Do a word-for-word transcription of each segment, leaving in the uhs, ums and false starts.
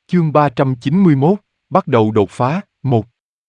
Chương ba trăm chín mươi mốt, bắt đầu đột phá, một.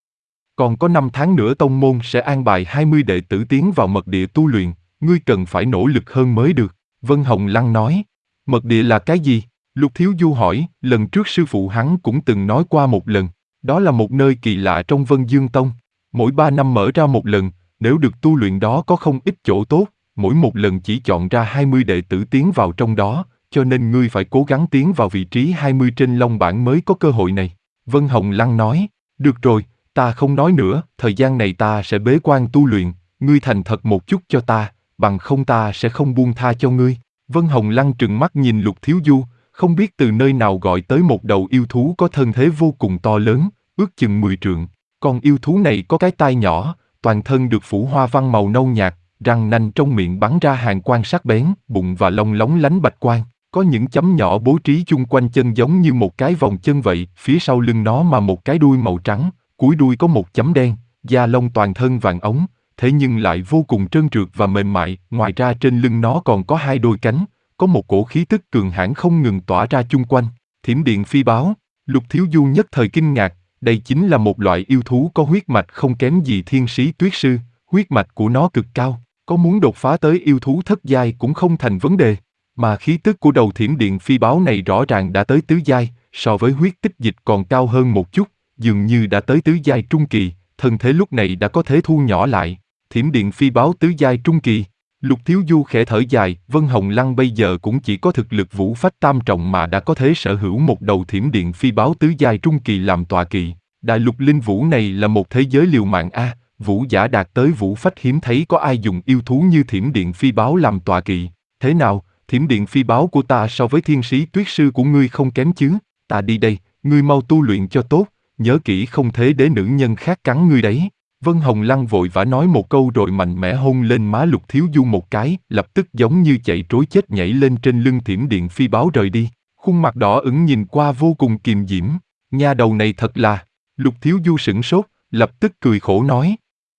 Còn có năm tháng nữa tông môn sẽ an bài hai mươi đệ tử tiến vào mật địa tu luyện, ngươi cần phải nỗ lực hơn mới được, Vân Hồng Lăng nói. Mật địa là cái gì? Lục Thiếu Du hỏi, lần trước sư phụ hắn cũng từng nói qua một lần, đó là một nơi kỳ lạ trong Vân Dương Tông, mỗi ba năm mở ra một lần, nếu được tu luyện đó có không ít chỗ tốt, mỗi một lần chỉ chọn ra hai mươi đệ tử tiến vào trong đó, cho nên ngươi phải cố gắng tiến vào vị trí hai mươi trên long bảng mới có cơ hội này. Vân Hồng Lăng nói, được rồi, ta không nói nữa, thời gian này ta sẽ bế quan tu luyện, ngươi thành thật một chút cho ta, bằng không ta sẽ không buông tha cho ngươi. Vân Hồng Lăng trừng mắt nhìn Lục Thiếu Du, không biết từ nơi nào gọi tới một đầu yêu thú có thân thế vô cùng to lớn, ước chừng mười trượng. Con yêu thú này có cái tai nhỏ, toàn thân được phủ hoa văn màu nâu nhạt, răng nanh trong miệng bắn ra hàn quang sắc bén, bụng và lông lóng lánh bạch quang. Có những chấm nhỏ bố trí chung quanh chân giống như một cái vòng chân vậy, phía sau lưng nó mà một cái đuôi màu trắng, cuối đuôi có một chấm đen, da lông toàn thân vàng ống, thế nhưng lại vô cùng trơn trượt và mềm mại, ngoài ra trên lưng nó còn có hai đôi cánh, có một cổ khí tức cường hãn không ngừng tỏa ra chung quanh. Thiểm điện phi báo, Lục Thiếu Du nhất thời kinh ngạc, đây chính là một loại yêu thú có huyết mạch không kém gì thiên sĩ tuyết sư, huyết mạch của nó cực cao, có muốn đột phá tới yêu thú thất giai cũng không thành vấn đề. Mà khí tức của đầu thiểm điện phi báo này rõ ràng đã tới tứ giai, so với huyết tích dịch còn cao hơn một chút, dường như đã tới tứ giai trung kỳ, thân thế lúc này đã có thể thu nhỏ lại. Thiểm điện phi báo tứ giai trung kỳ, Lục Thiếu Du khẽ thở dài, Vân Hồng Lăng bây giờ cũng chỉ có thực lực vũ phách tam trọng mà đã có thể sở hữu một đầu thiểm điện phi báo tứ giai trung kỳ làm tọa kỵ. Đại lục linh vũ này là một thế giới liều mạng a, vũ giả đạt tới vũ phách hiếm thấy có ai dùng yêu thú như thiểm điện phi báo làm tọa kỵ. Thế nào? Thiểm điện phi báo của ta so với thiên sĩ tuyết sư của ngươi không kém chứ, ta đi đây, ngươi mau tu luyện cho tốt, nhớ kỹ không thế để nữ nhân khác cắn ngươi đấy. Vân Hồng Lăng vội vã nói một câu rồi mạnh mẽ hôn lên má Lục Thiếu Du một cái, lập tức giống như chạy trối chết nhảy lên trên lưng thiểm điện phi báo rời đi, khuôn mặt đỏ ửng nhìn qua vô cùng kiềm diễm, nha đầu này thật là, Lục Thiếu Du sửng sốt, lập tức cười khổ nói.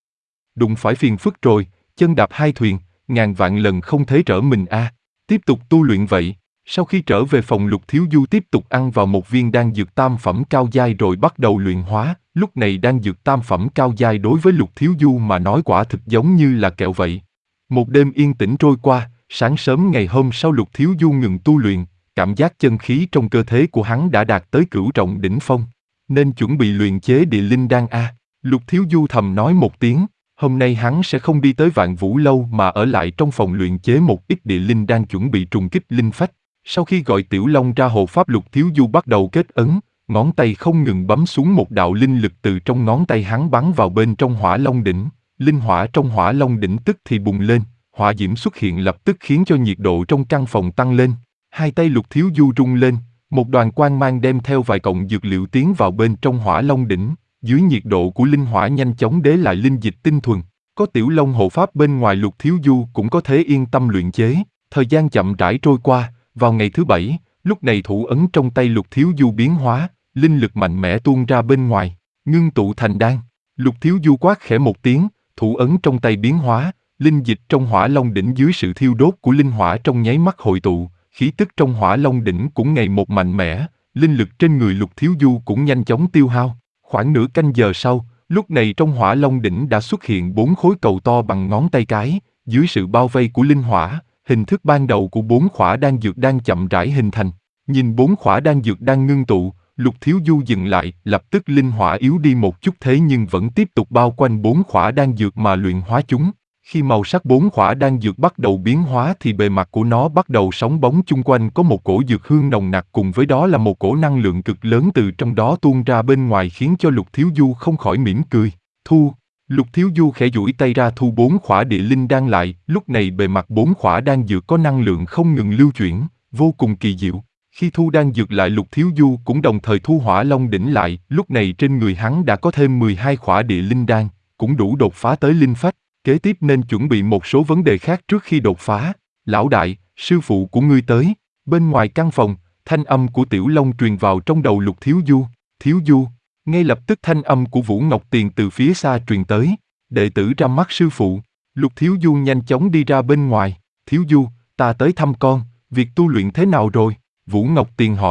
Đụng phải phiền phức rồi, chân đạp hai thuyền, ngàn vạn lần không thể trở mình a. À. Tiếp tục tu luyện vậy. Sau khi trở về phòng Lục Thiếu Du tiếp tục ăn vào một viên đan dược tam phẩm cao giai rồi bắt đầu luyện hóa. Lúc này đan dược tam phẩm cao giai đối với Lục Thiếu Du mà nói quả thực giống như là kẹo vậy. Một đêm yên tĩnh trôi qua, sáng sớm ngày hôm sau Lục Thiếu Du ngừng tu luyện, cảm giác chân khí trong cơ thể của hắn đã đạt tới cửu trọng đỉnh phong, nên chuẩn bị luyện chế địa linh đan a. Lục Thiếu Du thầm nói một tiếng. Hôm nay hắn sẽ không đi tới Vạn Vũ Lâu mà ở lại trong phòng luyện chế một ít địa linh đan chuẩn bị trùng kích linh phách. Sau khi gọi Tiểu Long ra hộ pháp Lục Thiếu Du bắt đầu kết ấn, ngón tay không ngừng bấm xuống một đạo linh lực từ trong ngón tay hắn bắn vào bên trong Hỏa Long đỉnh. Linh hỏa trong Hỏa Long đỉnh tức thì bùng lên, hỏa diễm xuất hiện lập tức khiến cho nhiệt độ trong căn phòng tăng lên. Hai tay Lục Thiếu Du rung lên, một đoàn quang mang đem theo vài cọng dược liệu tiến vào bên trong Hỏa Long đỉnh. Dưới nhiệt độ của linh hỏa nhanh chóng đế lại linh dịch tinh thuần, có Tiểu Long hộ pháp bên ngoài Lục Thiếu Du cũng có thể yên tâm luyện chế. Thời gian chậm rãi trôi qua, vào ngày thứ bảy, lúc này thủ ấn trong tay Lục Thiếu Du biến hóa, linh lực mạnh mẽ tuôn ra bên ngoài, ngưng tụ thành đan. Lục Thiếu Du quát khẽ một tiếng, thủ ấn trong tay biến hóa, linh dịch trong Hỏa Long đỉnh dưới sự thiêu đốt của linh hỏa trong nháy mắt hội tụ, khí tức trong Hỏa Long đỉnh cũng ngày một mạnh mẽ, linh lực trên người Lục Thiếu Du cũng nhanh chóng tiêu hao. Khoảng nửa canh giờ sau, lúc này trong Hỏa Long đỉnh đã xuất hiện bốn khối cầu to bằng ngón tay cái, dưới sự bao vây của linh hỏa, hình thức ban đầu của bốn khỏa đan dược đang chậm rãi hình thành. Nhìn bốn khỏa đan dược đang ngưng tụ, Lục Thiếu Du dừng lại, lập tức linh hỏa yếu đi một chút thế nhưng vẫn tiếp tục bao quanh bốn khỏa đan dược mà luyện hóa chúng. Khi màu sắc bốn khỏa đan dược bắt đầu biến hóa thì bề mặt của nó bắt đầu sóng bóng, chung quanh có một cổ dược hương nồng nặc, cùng với đó là một cổ năng lượng cực lớn từ trong đó tuôn ra bên ngoài khiến cho Lục Thiếu Du không khỏi mỉm cười. Thu, Lục Thiếu Du khẽ duỗi tay ra thu bốn khỏa địa linh đan lại, lúc này bề mặt bốn khỏa đan dược có năng lượng không ngừng lưu chuyển, vô cùng kỳ diệu. Khi thu đan dược lại Lục Thiếu Du cũng đồng thời thu Hỏa Long đỉnh lại, lúc này trên người hắn đã có thêm mười hai khỏa địa linh đan, cũng đủ đột phá tới linh phách. Kế tiếp nên chuẩn bị một số vấn đề khác trước khi đột phá. Lão đại, sư phụ của ngươi tới. Bên ngoài căn phòng, thanh âm của Tiểu Long truyền vào trong đầu Lục Thiếu Du. Thiếu Du, ngay lập tức thanh âm của Vũ Ngọc Tiền từ phía xa truyền tới. Đệ tử ra mắt sư phụ. Lục Thiếu Du nhanh chóng đi ra bên ngoài. Thiếu Du, ta tới thăm con, việc tu luyện thế nào rồi? Vũ Ngọc Tiền hỏi.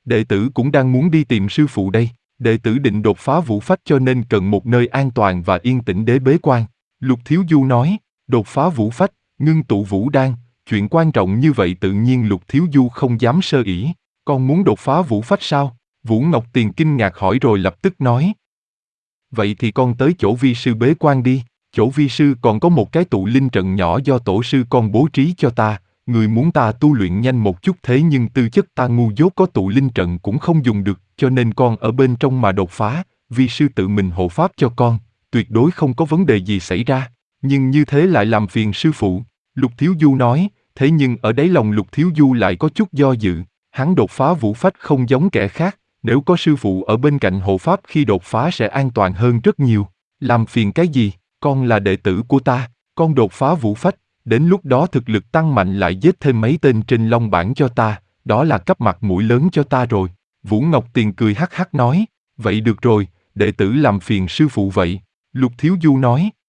Đệ tử cũng đang muốn đi tìm sư phụ đây. Đệ tử định đột phá vũ phách cho nên cần một nơi an toàn và yên tĩnh để bế quan. Lục Thiếu Du nói, đột phá vũ phách, ngưng tụ vũ đan, chuyện quan trọng như vậy tự nhiên Lục Thiếu Du không dám sơ ỷ. Con muốn đột phá vũ phách sao? Vũ Ngọc Tiền kinh ngạc hỏi rồi lập tức nói. Vậy thì con tới chỗ vi sư bế quan đi, chỗ vi sư còn có một cái tụ linh trận nhỏ do tổ sư con bố trí cho ta, người muốn ta tu luyện nhanh một chút thế nhưng tư chất ta ngu dốt có tụ linh trận cũng không dùng được, cho nên con ở bên trong mà đột phá, vi sư tự mình hộ pháp cho con, tuyệt đối không có vấn đề gì xảy ra, nhưng như thế lại làm phiền sư phụ, Lục Thiếu Du nói, thế nhưng ở đáy lòng Lục Thiếu Du lại có chút do dự, hắn đột phá vũ phách không giống kẻ khác. Nếu có sư phụ ở bên cạnh hộ pháp khi đột phá sẽ an toàn hơn rất nhiều. Làm phiền cái gì, con là đệ tử của ta, con đột phá vũ phách, đến lúc đó thực lực tăng mạnh lại giết thêm mấy tên trên long bảng cho ta, đó là cấp mặt mũi lớn cho ta rồi. Vũ Ngọc Tiền cười hắc hắc nói, vậy được rồi, đệ tử làm phiền sư phụ vậy. Lục Thiếu Du nói,